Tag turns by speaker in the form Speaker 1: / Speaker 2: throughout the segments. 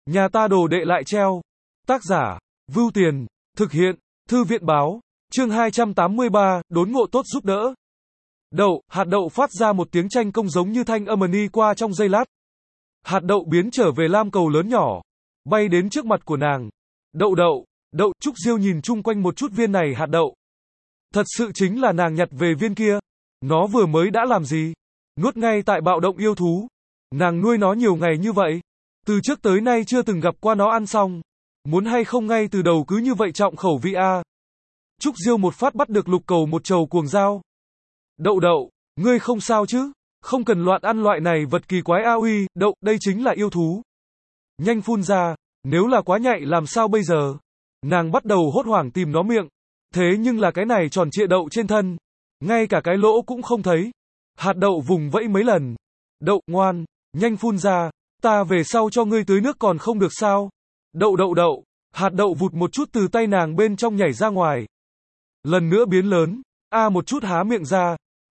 Speaker 1: Nhà ta đồ đệ lại treo. Tác giả, Vưu Tiền, thực hiện, Thư viện báo, chương 283, đốn ngộ tốt giúp đỡ. Hạt đậu phát ra một tiếng tranh công giống như thanh âm đi qua trong giây lát. Hạt đậu biến trở về lam cầu lớn nhỏ, bay đến trước mặt của nàng. Đậu, Trúc Diêu nhìn chung quanh một chút viên này hạt đậu. Thật sự chính là nàng nhặt về viên kia. Nó vừa mới đã làm gì? Nuốt ngay tại bạo động yêu thú. Nàng nuôi nó nhiều ngày như vậy. Từ trước tới nay chưa từng gặp qua nó ăn xong. Muốn hay không ngay từ đầu cứ như vậy trọng khẩu vị a. Trúc Diêu một phát bắt được lục cầu một trầu cuồng dao. Đậu, ngươi không sao chứ? Không cần loạn ăn loại này vật kỳ quái a uy, đây chính là yêu thú. Nhanh phun ra, nếu là quá nhạy làm sao bây giờ? Nàng bắt đầu hốt hoảng tìm nó miệng. Thế nhưng là cái này tròn trịa đậu trên thân. Ngay cả cái lỗ cũng không thấy. Hạt đậu vùng vẫy mấy lần. Ngoan, nhanh phun ra, ta về sau cho ngươi tưới nước còn không được sao? Đậu, hạt đậu vụt một chút từ tay nàng bên trong nhảy ra ngoài. Lần nữa biến lớn, một chút há miệng ra,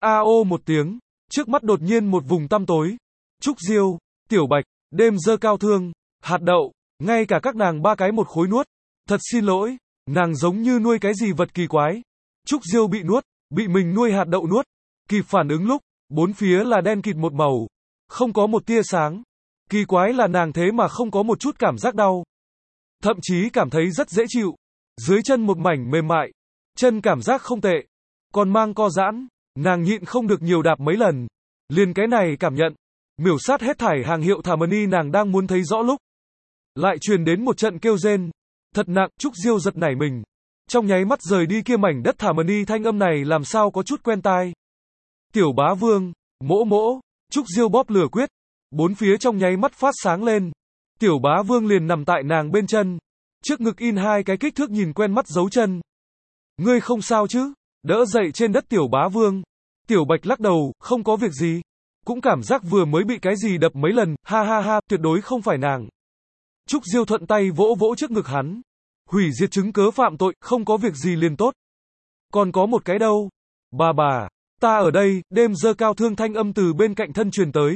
Speaker 1: ô một tiếng, trước mắt đột nhiên một vùng tăm tối. Trúc Diêu, Tiểu Bạch, Đêm Dơ Cao Thương, hạt đậu, ngay cả các nàng ba cái một khối nuốt. Thật xin lỗi, nàng giống như nuôi cái gì vật kỳ quái. Trúc Diêu bị nuốt, bị mình nuôi hạt đậu nuốt. Kịp phản ứng lúc, bốn phía là đen kịt một màu, không có một tia sáng. Kỳ quái là nàng thế mà không có một chút cảm giác đau. Thậm chí cảm thấy rất dễ chịu. Dưới chân một mảnh mềm mại. Chân cảm giác không tệ. Còn mang co giãn. Nàng nhịn không được nhiều đạp mấy lần. Liền cái này cảm nhận. Miểu sát hết thảy hàng hiệu Harmony nàng đang muốn thấy rõ lúc. Lại truyền đến một trận kêu rên. Thật nặng, Trúc Diêu giật nảy mình. Trong nháy mắt rời đi kia mảnh đất Harmony thanh âm này làm sao có chút quen tai. Tiểu bá vương, mỗ, Trúc Diêu bóp lửa quyết. Bốn phía trong nháy mắt phát sáng lên. Tiểu bá vương liền nằm tại nàng bên chân. Trước ngực in hai cái kích thước nhìn quen mắt dấu chân. Ngươi không sao chứ? Đỡ dậy trên đất tiểu bá vương. Tiểu Bạch lắc đầu, không có việc gì. Cũng cảm giác vừa mới bị cái gì đập mấy lần, ha, tuyệt đối không phải nàng. Trúc Diêu thuận tay vỗ vỗ trước ngực hắn. Hủy diệt chứng cớ phạm tội, không có việc gì liền tốt. Còn có một cái đâu? Bà, ta ở đây, Đêm Dơ Cao Thương thanh âm từ bên cạnh thân truyền tới.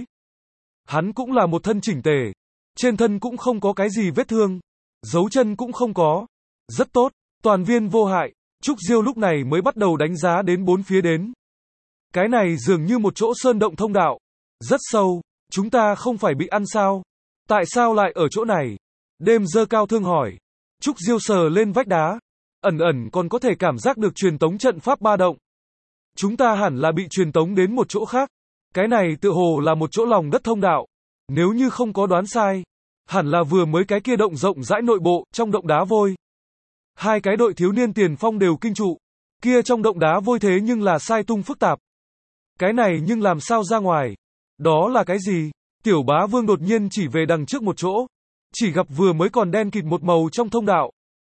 Speaker 1: Hắn cũng là một thân chỉnh tề. Trên thân cũng không có cái gì vết thương. Dấu chân cũng không có. Rất tốt, toàn viên vô hại. Trúc Diêu lúc này mới bắt đầu đánh giá đến bốn phía đến. Cái này dường như một chỗ sơn động thông đạo. Rất sâu, chúng ta không phải bị ăn sao? Tại sao lại ở chỗ này? Đêm Dơ Cao Thương hỏi. Trúc Diêu sờ lên vách đá. Ẩn còn có thể cảm giác được truyền tống trận pháp ba động. Chúng ta hẳn là bị truyền tống đến một chỗ khác. Cái này tựa hồ là một chỗ lòng đất thông đạo. Nếu như không có đoán sai, hẳn là vừa mới cái kia động rộng rãi nội bộ, trong động đá vôi. Hai cái đội thiếu niên tiền phong đều kinh trụ. Kia trong động đá vôi thế nhưng là sai tung phức tạp. Cái này nhưng làm sao ra ngoài? Đó là cái gì? Tiểu bá vương đột nhiên chỉ về đằng trước một chỗ. Chỉ gặp vừa mới còn đen kịt một màu trong thông đạo.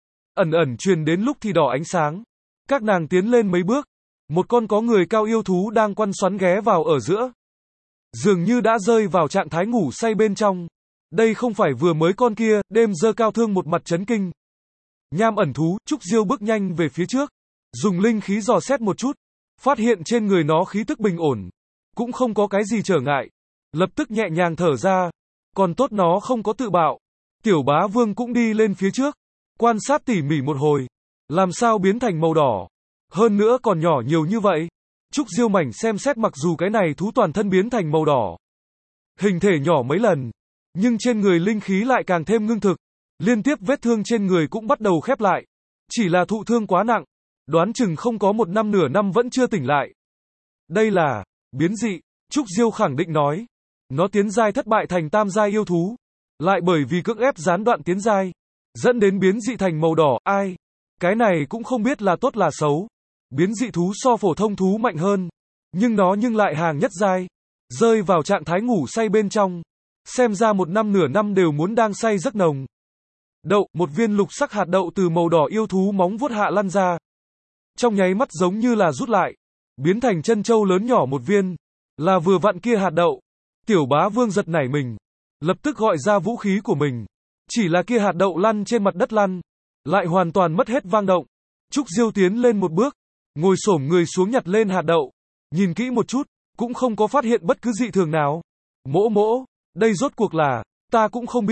Speaker 1: Ẩn truyền đến lúc thì đỏ ánh sáng. Các nàng tiến lên mấy bước. Một con có người cao yêu thú đang quăn xoắn ghé vào ở giữa. Dường như đã rơi vào trạng thái ngủ say bên trong. Đây không phải vừa mới con kia, Đêm Dơ Cao Thương một mặt chấn kinh. Nham ẩn thú, Trúc Diêu bước nhanh về phía trước. Dùng linh khí dò xét một chút. Phát hiện trên người nó khí tức bình ổn. Cũng không có cái gì trở ngại. Lập tức nhẹ nhàng thở ra. Còn tốt nó không có tự bạo. Tiểu bá vương cũng đi lên phía trước. Quan sát tỉ mỉ một hồi. Làm sao biến thành màu đỏ. Hơn nữa còn nhỏ nhiều như vậy. Trúc Diêu mảnh xem xét mặc dù cái này thú toàn thân biến thành màu đỏ. Hình thể nhỏ mấy lần. Nhưng trên người linh khí lại càng thêm ngưng thực. Liên tiếp vết thương trên người cũng bắt đầu khép lại. Chỉ là thụ thương quá nặng. Đoán chừng không có một năm nửa năm vẫn chưa tỉnh lại. Đây là biến dị. Trúc Diêu khẳng định nói. Nó tiến giai thất bại thành tam giai yêu thú. Lại bởi vì cưỡng ép gián đoạn tiến giai. Dẫn đến biến dị thành màu đỏ. Ai? Cái này cũng không biết là tốt là xấu. Biến dị thú so phổ thông thú mạnh hơn. Nhưng nó lại hàng nhất giai. Rơi vào trạng thái ngủ say bên trong. Xem ra một năm nửa năm đều muốn đang say giấc nồng. Một viên lục sắc hạt đậu từ màu đỏ yêu thú móng vuốt hạ lăn ra. Trong nháy mắt giống như là rút lại. Biến thành chân châu lớn nhỏ một viên. Là vừa vặn kia hạt đậu. Tiểu bá vương giật nảy mình. Lập tức gọi ra vũ khí của mình. Chỉ là kia hạt đậu lăn trên mặt đất lăn. Lại hoàn toàn mất hết vang động. Trúc Diêu tiến lên một bước. Ngồi xổm người xuống nhặt lên hạt đậu. Nhìn kỹ một chút. Cũng không có phát hiện bất cứ dị thường nào. Mỗ, đây rốt cuộc là, ta cũng không biết.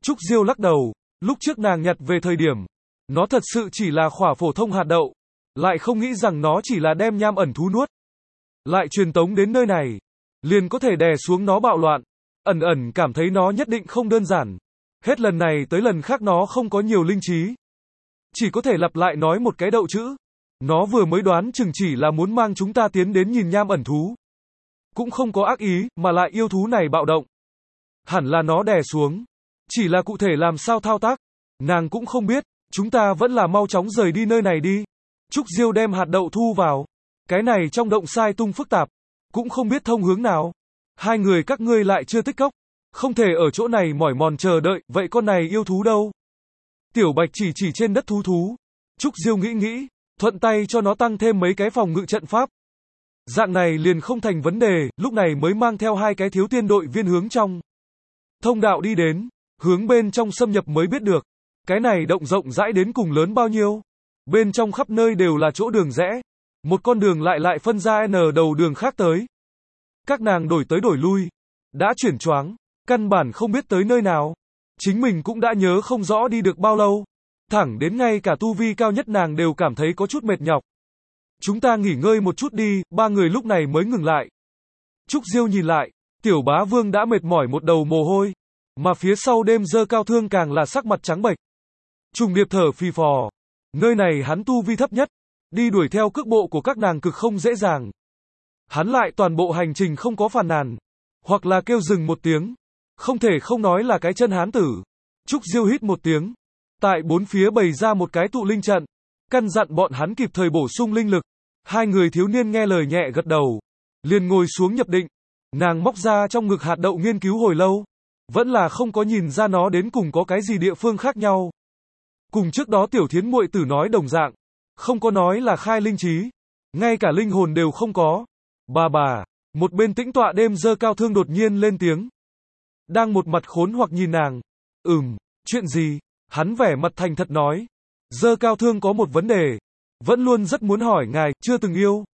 Speaker 1: Trúc Diêu lắc đầu, lúc trước nàng nhặt về thời điểm, nó thật sự chỉ là khỏa phổ thông hạt đậu, lại không nghĩ rằng nó chỉ là đem nham ẩn thú nuốt. Lại truyền tống đến nơi này, liền có thể đè xuống nó bạo loạn. Ẩn ẩn cảm thấy nó nhất định không đơn giản. Hết lần này tới lần khác nó không có nhiều linh trí. Chỉ có thể lặp lại nói một cái đậu chữ. Nó vừa mới đoán chừng chỉ là muốn mang chúng ta tiến đến nhìn nham ẩn thú. Cũng không có ác ý, mà lại yêu thú này bạo động. Hẳn là nó đè xuống. Chỉ là cụ thể làm sao thao tác, nàng cũng không biết, chúng ta vẫn là mau chóng rời đi nơi này đi. Trúc Diêu đem hạt đậu thu vào. Cái này trong động sai tung phức tạp, cũng không biết thông hướng nào. Hai người các ngươi lại chưa tích cốc, không thể ở chỗ này mỏi mòn chờ đợi, vậy con này yêu thú đâu? Tiểu Bạch chỉ trên đất thú. Trúc Diêu nghĩ, thuận tay cho nó tăng thêm mấy cái phòng ngự trận pháp. Dạng này liền không thành vấn đề, lúc này mới mang theo hai cái thiếu tiên đội viên hướng trong thông đạo đi đến, hướng bên trong xâm nhập mới biết được. Cái này động rộng rãi đến cùng lớn bao nhiêu? Bên trong khắp nơi đều là chỗ đường rẽ. Một con đường lại phân ra N đầu đường khác tới. Các nàng đổi tới đổi lui. Đã chuyển choáng. Căn bản không biết tới nơi nào. Chính mình cũng đã nhớ không rõ đi được bao lâu. Thẳng đến ngay cả tu vi cao nhất nàng đều cảm thấy có chút mệt nhọc. Chúng ta nghỉ ngơi một chút đi, ba người lúc này mới ngừng lại. Trúc Diêu nhìn lại. Tiểu Bá Vương đã mệt mỏi một đầu mồ hôi. Mà phía sau Đêm Giơ Cao Thương càng là sắc mặt trắng bệch. Trùng Điệp thở phì phò. Nơi này hắn tu vi thấp nhất. Đi đuổi theo cước bộ của các nàng cực không dễ dàng. Hắn lại toàn bộ hành trình không có phàn nàn. Hoặc là kêu dừng một tiếng. Không thể không nói là cái chân hán tử. Trúc Diêu hít một tiếng. Tại bốn phía bày ra một cái tụ linh trận. Căn dặn bọn hắn kịp thời bổ sung linh lực. Hai người thiếu niên nghe lời nhẹ gật đầu. Liền ngồi xuống nhập định. Nàng móc ra trong ngực hạt đậu nghiên cứu hồi lâu. Vẫn là không có nhìn ra nó đến cùng có cái gì địa phương khác nhau. Cùng trước đó Tiểu Thiến muội tử nói đồng dạng. Không có nói là khai linh trí. Ngay cả linh hồn đều không có. Bà, một bên tĩnh tọa Đêm Giơ Cao Thương đột nhiên lên tiếng. Đang một mặt khốn hoặc nhìn nàng. Chuyện gì? Hắn vẻ mặt thành thật nói. Giơ Cao Thương có một vấn đề. Vẫn luôn rất muốn hỏi ngài, chưa từng yêu.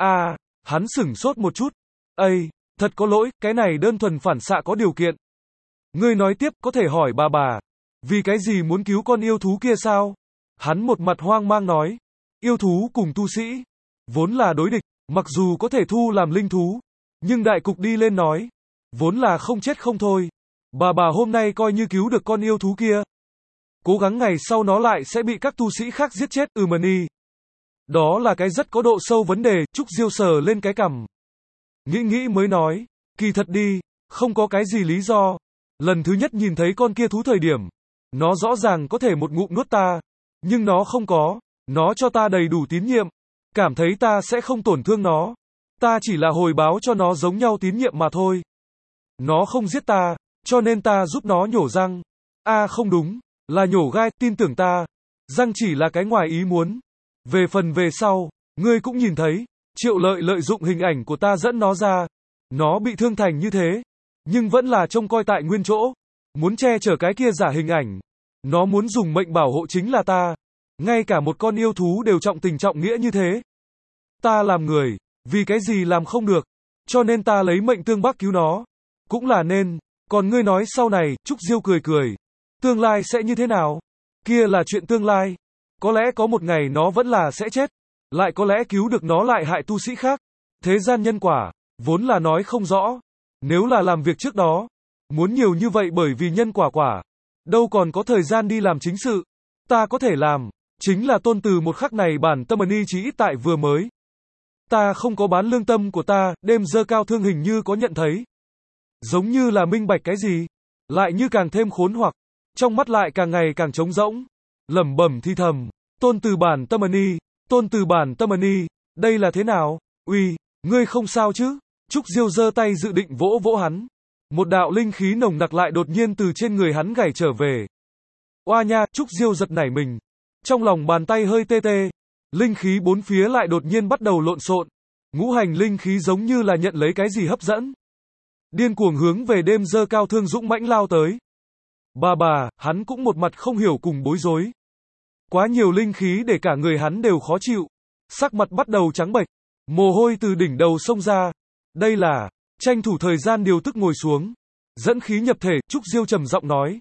Speaker 1: Hắn sửng sốt một chút. Thật có lỗi, cái này đơn thuần phản xạ có điều kiện. Ngươi nói tiếp, có thể hỏi bà. Vì cái gì muốn cứu con yêu thú kia sao? Hắn một mặt hoang mang nói. Yêu thú cùng tu sĩ. Vốn là đối địch, mặc dù có thể thu làm linh thú. Nhưng đại cục đi lên nói. Vốn là không chết không thôi. Bà hôm nay coi như cứu được con yêu thú kia. Cố gắng ngày sau nó lại sẽ bị các tu sĩ khác giết chết, Mani. Đó là cái rất có độ sâu vấn đề, Trúc Diêu sờ lên cái cằm. Nghĩ mới nói. Kỳ thật đi, không có cái gì lý do. Lần thứ nhất nhìn thấy con kia thú thời điểm. Nó rõ ràng có thể một ngụm nuốt ta. Nhưng nó không có. Nó cho ta đầy đủ tín nhiệm. Cảm thấy ta sẽ không tổn thương nó. Ta chỉ là hồi báo cho nó giống nhau tín nhiệm mà thôi. Nó không giết ta, cho nên ta giúp nó nhổ răng. Không đúng, là nhổ gai, tin tưởng ta. Răng chỉ là cái ngoài ý muốn. Về phần về sau, ngươi cũng nhìn thấy. Triệu Lợi lợi dụng hình ảnh của ta dẫn nó ra. Nó bị thương thành như thế. Nhưng vẫn là trông coi tại nguyên chỗ. Muốn che chở cái kia giả hình ảnh. Nó muốn dùng mệnh bảo hộ chính là ta. Ngay cả một con yêu thú đều trọng tình trọng nghĩa như thế. Ta làm người, vì cái gì làm không được. Cho nên ta lấy mệnh tương bác cứu nó. Cũng là nên. Còn ngươi nói sau này, Trúc Diêu cười. Tương lai sẽ như thế nào? Kia là chuyện tương lai. Có lẽ có một ngày nó vẫn là sẽ chết. Lại có lẽ cứu được nó lại hại tu sĩ khác. Thế gian nhân quả, vốn là nói không rõ. Nếu là làm việc trước đó, muốn nhiều như vậy bởi vì nhân quả. Đâu còn có thời gian đi làm chính sự. Ta có thể làm, chính là tôn từ một khắc này bản tâm ni chí ít tại vừa mới. Ta không có bán lương tâm của ta, Đêm Giơ Cao Thương hình như có nhận thấy. Giống như là minh bạch cái gì, lại như càng thêm khốn hoặc, trong mắt lại càng ngày càng trống rỗng, lẩm bẩm thi thầm, tôn từ bản tâm ni, đây là thế nào? Uy, ngươi không sao chứ? Trúc Diêu giơ tay dự định vỗ hắn. Một đạo linh khí nồng nặc lại đột nhiên từ trên người hắn gảy trở về. Oa nha, Trúc Diêu giật nảy mình. Trong lòng bàn tay hơi tê. Linh khí bốn phía lại đột nhiên bắt đầu lộn xộn. Ngũ hành linh khí giống như là nhận lấy cái gì hấp dẫn. Điên cuồng hướng về Đêm Giơ Cao Thương dũng mãnh lao tới. Bà, hắn cũng một mặt không hiểu cùng bối rối. Quá nhiều linh khí để cả người hắn đều khó chịu. Sắc mặt bắt đầu trắng bệch. Mồ hôi từ đỉnh đầu xông ra. Đây là, tranh thủ thời gian điều tức ngồi xuống. Dẫn khí nhập thể, Trúc Diêu trầm giọng nói.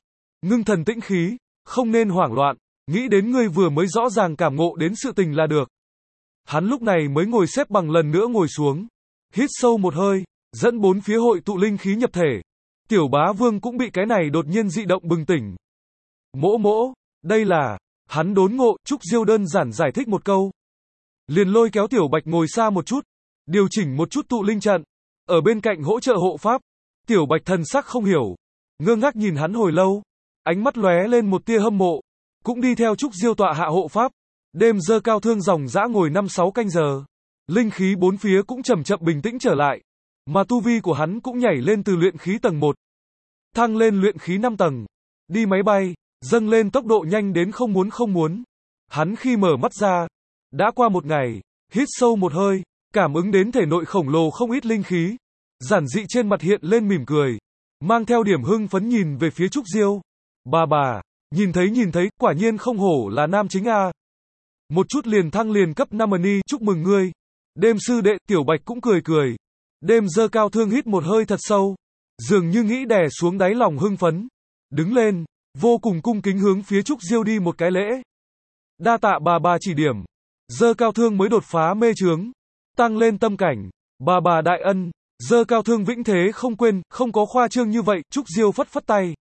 Speaker 1: Ngưng thần tĩnh khí, không nên hoảng loạn, nghĩ đến ngươi vừa mới rõ ràng cảm ngộ đến sự tình là được. Hắn lúc này mới ngồi xếp bằng lần nữa ngồi xuống, hít sâu một hơi, dẫn bốn phía hội tụ linh khí nhập thể. Tiểu Bá Vương cũng bị cái này đột nhiên dị động bừng tỉnh. Mỗ mỗ, đây là, hắn đốn ngộ, Trúc Diêu đơn giản giải thích một câu. Liền lôi kéo Tiểu Bạch ngồi xa một chút, điều chỉnh một chút tụ linh trận, ở bên cạnh hỗ trợ hộ pháp. Tiểu Bạch thần sắc không hiểu, ngơ ngác nhìn hắn hồi lâu, ánh mắt lóe lên một tia hâm mộ, cũng đi theo Trúc Diêu tọa hạ hộ pháp. Đêm Dơ Cao Thương dòng dã ngồi 5-6 canh giờ, linh khí bốn phía cũng chậm chậm bình tĩnh trở lại, mà tu vi của hắn cũng nhảy lên từ luyện khí tầng 1, thăng lên luyện khí 5 tầng, đi máy bay, dâng lên tốc độ nhanh đến không muốn. Hắn khi mở mắt ra, đã qua một ngày, hít sâu một hơi, cảm ứng đến thể nội khổng lồ không ít linh khí, giản dị trên mặt hiện lên mỉm cười, mang theo điểm hưng phấn nhìn về phía Trúc Diêu. Bà, nhìn thấy, quả nhiên không hổ là nam chính a. Một chút liền thăng liền cấp 5 ni, chúc mừng ngươi. Đêm sư đệ, Tiểu Bạch cũng cười. Đêm Dơ Cao Thương hít một hơi thật sâu, dường như nghĩ đè xuống đáy lòng hưng phấn, đứng lên, vô cùng cung kính hướng phía Trúc Diêu đi một cái lễ. Đa tạ bà chỉ điểm. Dơ Cao Thương mới đột phá mê chướng, tăng lên tâm cảnh. Bà đại ân. Dơ Cao Thương vĩnh thế không quên, không có khoa trương như vậy. Trúc Diêu phất tay,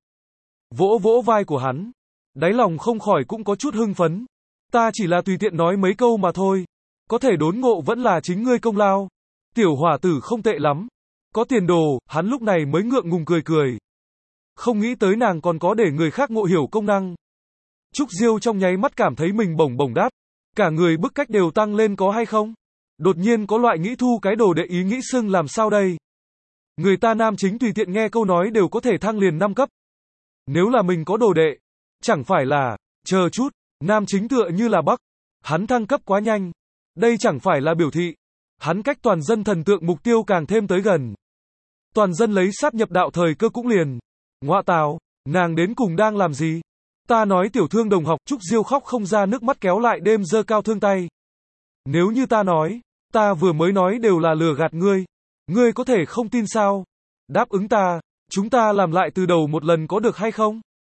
Speaker 1: vỗ vai của hắn, đáy lòng không khỏi cũng có chút hưng phấn. Ta chỉ là tùy tiện nói mấy câu mà thôi, có thể đốn ngộ vẫn là chính ngươi công lao. Tiểu hỏa tử không tệ lắm, có tiền đồ. Hắn lúc này mới ngượng ngùng cười. Không nghĩ tới nàng còn có để người khác ngộ hiểu công năng. Trúc Diêu trong nháy mắt cảm thấy mình bổng đát, cả người bức cách đều tăng lên có hay không? Đột nhiên có loại nghĩ thu cái đồ đệ ý nghĩ xưng làm sao đây? Người ta nam chính tùy tiện nghe câu nói đều có thể thăng liền 5 cấp. Nếu là mình có đồ đệ, chẳng phải là, chờ chút, nam chính tựa như là Bắc, hắn thăng cấp quá nhanh. Đây chẳng phải là biểu thị, hắn cách toàn dân thần tượng mục tiêu càng thêm tới gần. Toàn dân lấy sát nhập đạo thời cơ cũng liền. Ngoạ tào, nàng đến cùng đang làm gì? Ta nói tiểu thương đồng học. Trúc Diêu khóc không ra nước mắt kéo lại Đêm Dơ Cao Thương tay. Nếu như ta nói, ta vừa mới nói đều là lừa gạt ngươi, ngươi có thể không tin sao? Đáp ứng ta, chúng ta làm lại từ đầu một lần có được hay không?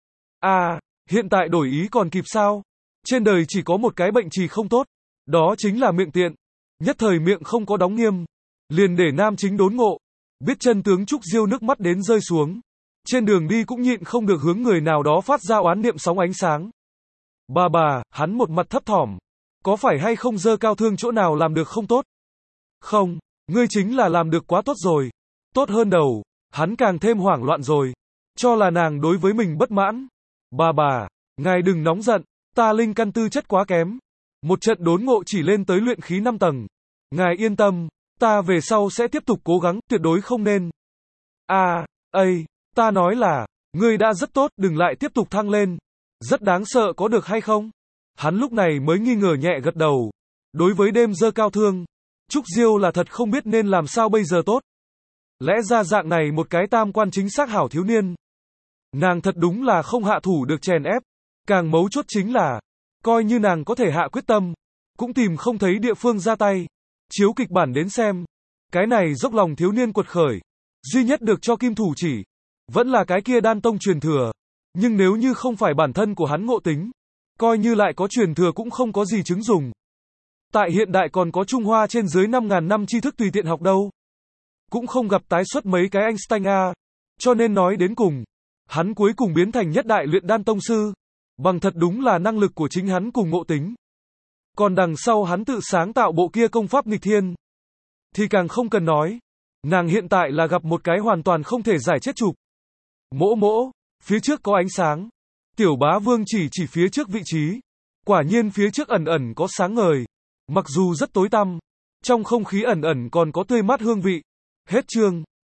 Speaker 1: À, hiện tại đổi ý còn kịp sao? Trên đời chỉ có một cái bệnh trì không tốt, đó chính là miệng tiện. Nhất thời miệng không có đóng nghiêm, liền để nam chính đốn ngộ. Biết chân tướng, Trúc Diêu nước mắt đến rơi xuống. Trên đường đi cũng nhịn không được hướng người nào đó phát ra oán niệm sóng ánh sáng. Bà, hắn một mặt thấp thỏm. Có phải hay không Dơ Cao Thương chỗ nào làm được không tốt? Không, ngươi chính là làm được quá tốt rồi. Tốt hơn đầu, hắn càng thêm hoảng loạn rồi. Cho là nàng đối với mình bất mãn. Bà, ngài đừng nóng giận, ta linh căn tư chất quá kém. Một trận đốn ngộ chỉ lên tới luyện khí 5 tầng. Ngài yên tâm, ta về sau sẽ tiếp tục cố gắng, tuyệt đối không nên. Ta nói là, ngươi đã rất tốt, đừng lại tiếp tục thăng lên. Rất đáng sợ có được hay không? Hắn lúc này mới nghi ngờ nhẹ gật đầu. Đối với Đêm Dơ Cao Thương, Trúc Diêu là thật không biết nên làm sao bây giờ tốt. Lẽ ra dạng này một cái tam quan chính xác hảo thiếu niên, nàng thật đúng là không hạ thủ được chèn ép. Càng mấu chốt chính là, coi như nàng có thể hạ quyết tâm, cũng tìm không thấy địa phương ra tay. Chiếu kịch bản đến xem, cái này dốc lòng thiếu niên quật khởi, duy nhất được cho kim thủ chỉ, vẫn là cái kia đan tông truyền thừa. Nhưng nếu như không phải bản thân của hắn ngộ tính, coi như lại có truyền thừa cũng không có gì chứng dùng. Tại hiện đại còn có Trung Hoa trên dưới 5.000 năm tri thức tùy tiện học đâu. Cũng không gặp tái xuất mấy cái Einstein a. Cho nên nói đến cùng, hắn cuối cùng biến thành nhất đại luyện đan tông sư, bằng thật đúng là năng lực của chính hắn cùng ngộ tính. Còn đằng sau hắn tự sáng tạo bộ kia công pháp nghịch thiên, thì càng không cần nói. Nàng hiện tại là gặp một cái hoàn toàn không thể giải chết chụp. Mỗ, phía trước có ánh sáng. Tiểu Bá Vương chỉ phía trước vị trí. Quả nhiên phía trước ẩn có sáng ngời. Mặc dù rất tối tăm, trong không khí ẩn còn có tươi mát hương vị. Hết chương.